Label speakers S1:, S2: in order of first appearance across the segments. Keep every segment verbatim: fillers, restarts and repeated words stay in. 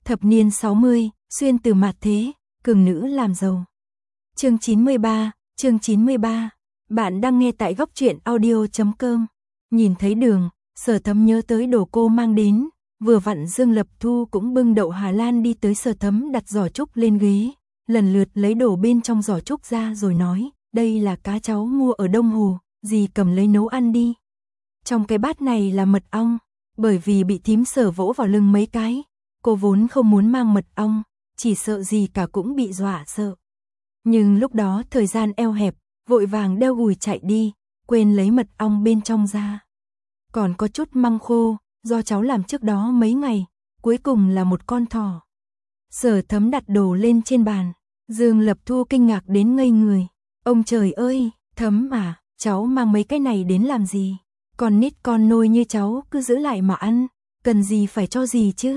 S1: Thập niên sáu mươi, xuyên từ mạt thế, cường nữ làm giàu. Chương chín mươi ba, chương chín mươi ba. Bạn đang nghe tại góc truyện audio chấm com. Nhìn thấy đường, Sở Thấm nhớ tới đồ cô mang đến, vừa vặn Dương Lập Thu cũng bưng đậu Hà Lan đi tới Sở Thấm đặt giỏ trúc lên ghế, lần lượt lấy đồ bên trong giỏ trúc ra rồi nói, đây là cá cháu mua ở Đông Hồ, dì cầm lấy nấu ăn đi. Trong cái bát này là mật ong, bởi vì bị thím Sở vỗ vào lưng mấy cái, cô vốn không muốn mang mật ong, chỉ sợ gì cả cũng bị dọa sợ. Nhưng lúc đó thời gian eo hẹp, vội vàng đeo gùi chạy đi, quên lấy mật ong bên trong ra. Còn có chút măng khô, do cháu làm trước đó mấy ngày, cuối cùng là một con thỏ. Sở Thấm đặt đồ lên trên bàn, Dương Lập Thu kinh ngạc đến ngây người. Ông trời ơi, Thấm à, cháu mang mấy cái này đến làm gì? Con nít con nôi như cháu cứ giữ lại mà ăn, cần gì phải cho gì chứ?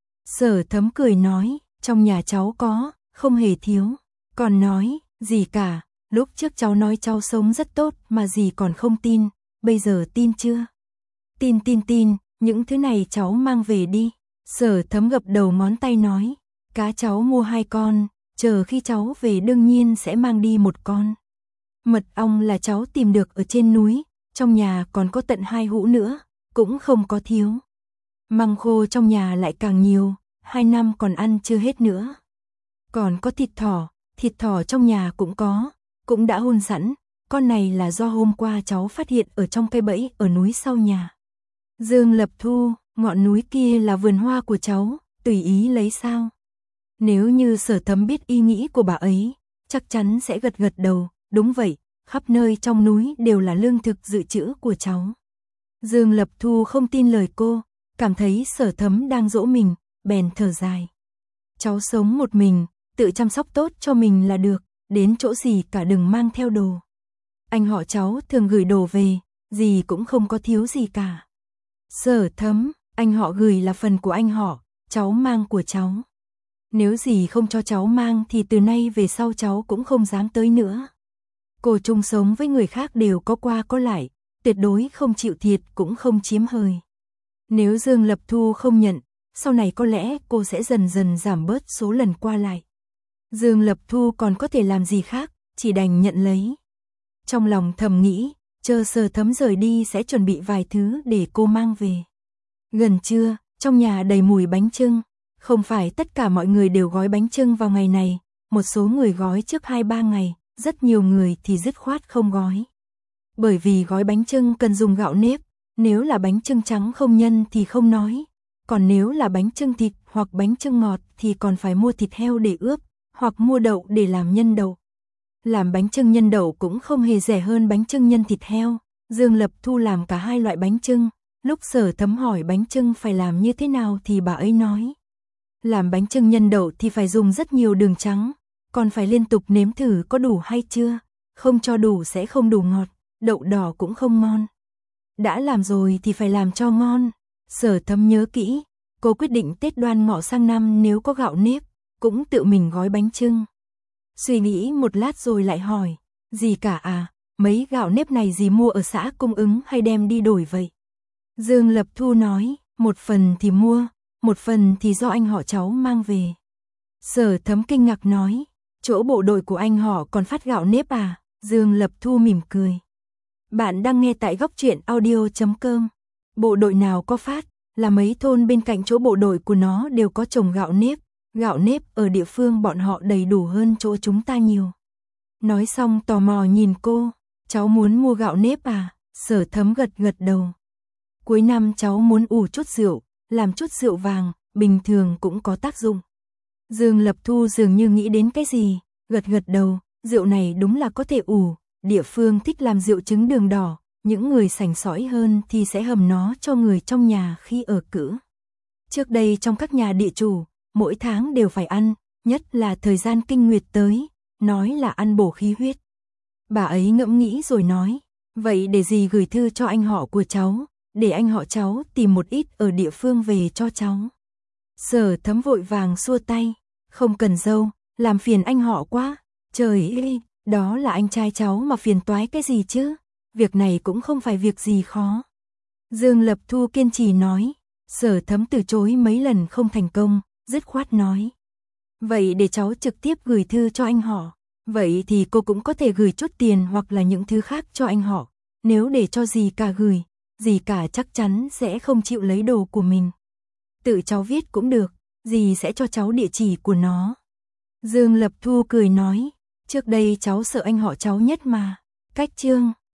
S1: Sở Thấm cười nói, trong nhà cháu có, không hề thiếu. Còn nói, gì cả, lúc trước cháu nói cháu sống rất tốt mà dì còn không tin, bây giờ tin chưa? Tin tin tin, những thứ này cháu mang về đi. Sở Thấm gập đầu ngón tay nói, cá cháu mua hai con, chờ khi cháu về đương nhiên sẽ mang đi một con. Mật ong là cháu tìm được ở trên núi, trong nhà còn có tận hai hũ nữa, cũng không có thiếu. Măng khô trong nhà lại càng nhiều, hai năm còn ăn chưa hết nữa. Còn có thịt thỏ, thịt thỏ trong nhà cũng có, cũng đã hun sẵn, con này là do hôm qua cháu phát hiện ở trong cây bẫy ở núi sau nhà. Dương Lập Thu, ngọn núi kia là vườn hoa của cháu, tùy ý lấy sao? Nếu như Sở Thấm biết ý nghĩ của bà ấy, chắc chắn sẽ gật gật đầu, đúng vậy, khắp nơi trong núi đều là lương thực dự trữ của cháu. Dương Lập Thu không tin lời cô, cảm thấy Sở Thấm đang dỗ mình, bèn thở dài. Cháu sống một mình, tự chăm sóc tốt cho mình là được, đến chỗ gì cả đừng mang theo đồ. Anh họ cháu thường gửi đồ về, gì cũng không có thiếu gì cả. Sở Thấm, anh họ gửi là phần của anh họ, cháu mang của cháu. Nếu gì không cho cháu mang thì từ nay về sau cháu cũng không dám tới nữa. Cô chung sống với người khác đều có qua có lại, tuyệt đối không chịu thiệt cũng không chiếm hời. Nếu Dương Lập Thu không nhận, sau này có lẽ cô sẽ dần dần giảm bớt số lần qua lại. Dương Lập Thu còn có thể làm gì khác, chỉ đành nhận lấy. Trong lòng thầm nghĩ, chờ Sở Thấm rời đi sẽ chuẩn bị vài thứ để cô mang về. Gần trưa, trong nhà đầy mùi bánh chưng. Không phải tất cả mọi người đều gói bánh chưng vào ngày này, một số người gói trước hai ba ngày, rất nhiều người thì dứt khoát không gói. Bởi vì gói bánh chưng cần dùng gạo nếp, nếu là bánh chưng trắng không nhân thì không nói. Còn nếu là bánh chưng thịt hoặc bánh chưng ngọt thì còn phải mua thịt heo để ướp, hoặc mua đậu để làm nhân đậu. Làm bánh chưng nhân đậu cũng không hề rẻ hơn bánh chưng nhân thịt heo. Dương Lập Thu làm cả hai loại bánh chưng. Lúc Sở Thấm hỏi bánh chưng phải làm như thế nào thì bà ấy nói. Làm bánh chưng nhân đậu thì phải dùng rất nhiều đường trắng, còn phải liên tục nếm thử có đủ hay chưa, không cho đủ sẽ không đủ ngọt, đậu đỏ cũng không ngon. Đã làm rồi thì phải làm cho ngon. Sở Thấm nhớ kỹ, cô quyết định Tết Đoan Ngọ sang năm nếu có gạo nếp, cũng tự mình gói bánh chưng. Suy nghĩ một lát rồi lại hỏi, dì cả à, mấy gạo nếp này dì mua ở xã cung ứng hay đem đi đổi vậy? Dương Lập Thu nói, một phần thì mua, một phần thì do anh họ cháu mang về. Sở Thấm kinh ngạc nói, chỗ bộ đội của anh họ còn phát gạo nếp à? Dương Lập Thu mỉm cười. Bạn đang nghe tại góc truyện audio chấm com. Bộ đội nào có phát, là mấy thôn bên cạnh chỗ bộ đội của nó đều có trồng gạo nếp. Gạo nếp ở địa phương bọn họ đầy đủ hơn chỗ chúng ta nhiều. Nói xong tò mò nhìn cô, cháu muốn mua gạo nếp à? Sở Thấm gật gật đầu. Cuối năm cháu muốn ủ chút rượu, làm chút rượu vàng, bình thường cũng có tác dụng. Dương Lập Thu dường như nghĩ đến cái gì, gật gật đầu, rượu này đúng là có thể ủ, địa phương thích làm rượu trứng đường đỏ, những người sành sỏi hơn thì sẽ hầm nó cho người trong nhà khi ở cữ. Trước đây trong các nhà địa chủ, mỗi tháng đều phải ăn, nhất là thời gian kinh nguyệt tới, nói là ăn bổ khí huyết. Bà ấy ngẫm nghĩ rồi nói, vậy để dì gửi thư cho anh họ của cháu, để anh họ cháu tìm một ít ở địa phương về cho cháu. Sở Thấm vội vàng xua tay, không cần dâu, làm phiền anh họ quá, trời ơi, đó là anh trai cháu mà phiền toái cái gì chứ, việc này cũng không phải việc gì khó. Dương Lập Thu kiên trì nói, Sở Thấm từ chối mấy lần không thành công, dứt khoát nói. Vậy để cháu trực tiếp gửi thư cho anh họ. Vậy thì cô cũng có thể gửi chút tiền hoặc là những thứ khác cho anh họ. Nếu để cho dì cả gửi, dì cả chắc chắn sẽ không chịu lấy đồ của mình. Tự cháu viết cũng được, dì sẽ cho cháu địa chỉ của nó. Dương Lập Thu cười nói, trước đây cháu sợ anh họ cháu nhất mà. Cách chương